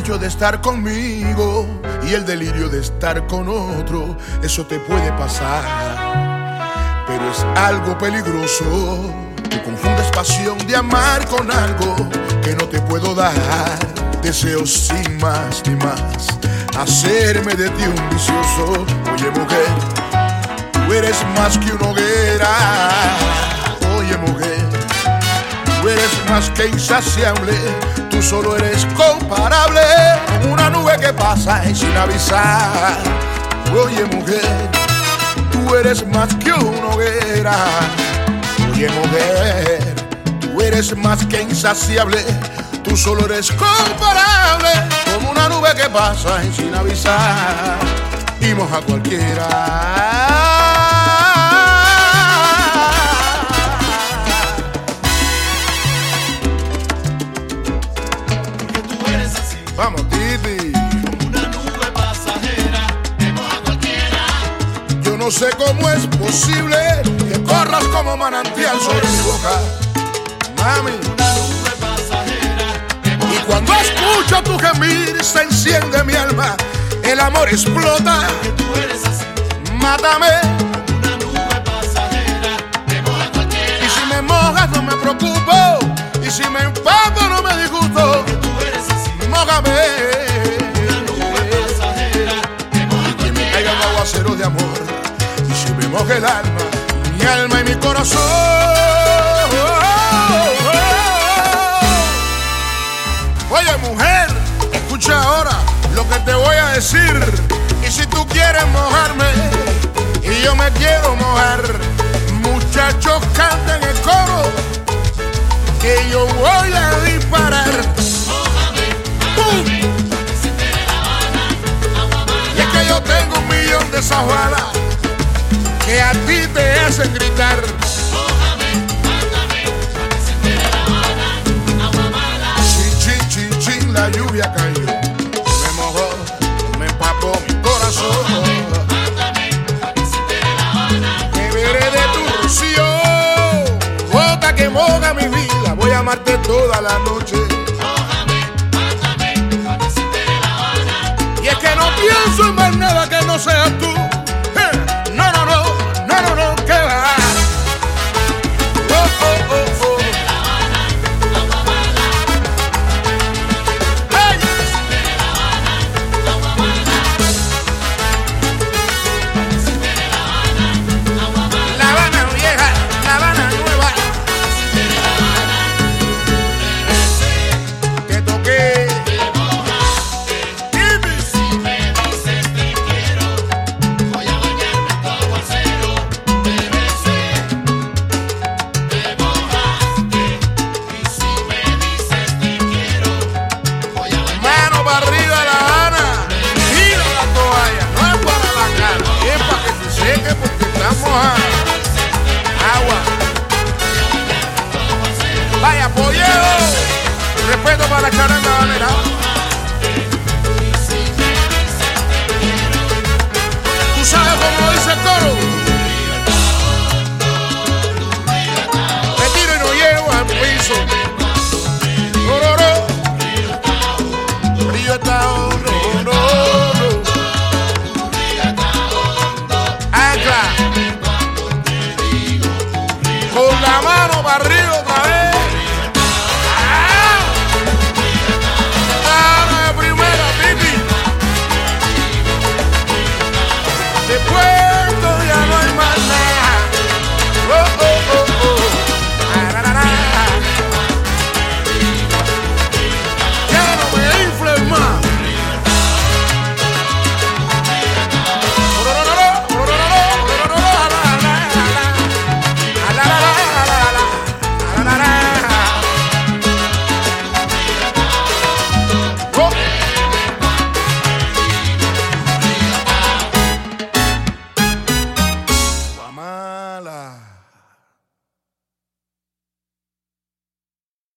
capricho de estar conmigo y el delirio de estar con otro, eso te puede pasar, pero es algo peligroso. Tú confundes pasión de amar con algo que no te puedo dar. Deseo sin más ni más hacerme de ti un vicioso. Oye mujer, tú eres más que una hoguera. Oye mujer, tú eres más que insaciable. Tú solo eres comparable con una nube que pasa y sin avisar. Oye mujer, tú eres más que una hoguera. Oye mujer, tú eres más que insaciable. Tú solo eres comparable como una nube que pasa y sin avisar y moja a cualquiera. Vamos, Titi. Como una nube pasajera que moja a cualquiera. Yo no sé cómo es posible que corras como manantial sobre mi boca, mami. Una nube pasajera que moja. Y cuando escucho tu gemir se enciende mi alma, el amor explota. Que tú eres así. Mátame. Como una nube pasajera que moja a cualquiera. Y si me mojas no me preocupo, y si me empapo no me disgusto. Que tú eres así. Mójame. Una nube pasajera que moja a Que me caiga un aguacero de amor, y si me moja el alma, mi alma y mi corazón. Oye mujer, escucha ahora lo que te voy a decir. Y si tú quieres mojarme y yo me quiero mojar, muchachos canten el coro que yo voy a disparar. ¡Pum! Y es que yo tengo 1.000.000 de esas balas que a ti te hacen gritar. Chin, chin, chin, chin, la lluvia cayó, me mojó, me empapó mi corazón. Beberé de tu rocío, gota que moja mi vida. Voy a amarte toda la noche. Y es que no pienso en más nada que no seas tú. No, no, no, no, no, no, que va. Oh, oh, oh, oh. Hey. La Habana vieja, La Habana nueva. Te toqué. Agua. Vaya, pollero. Respeto para la charanga banera. ¿Tú sabes cómo dice el coro? Me tiro y no llego al piso. Ororo. Río está hondo. Ancla. Con la mano para arriba.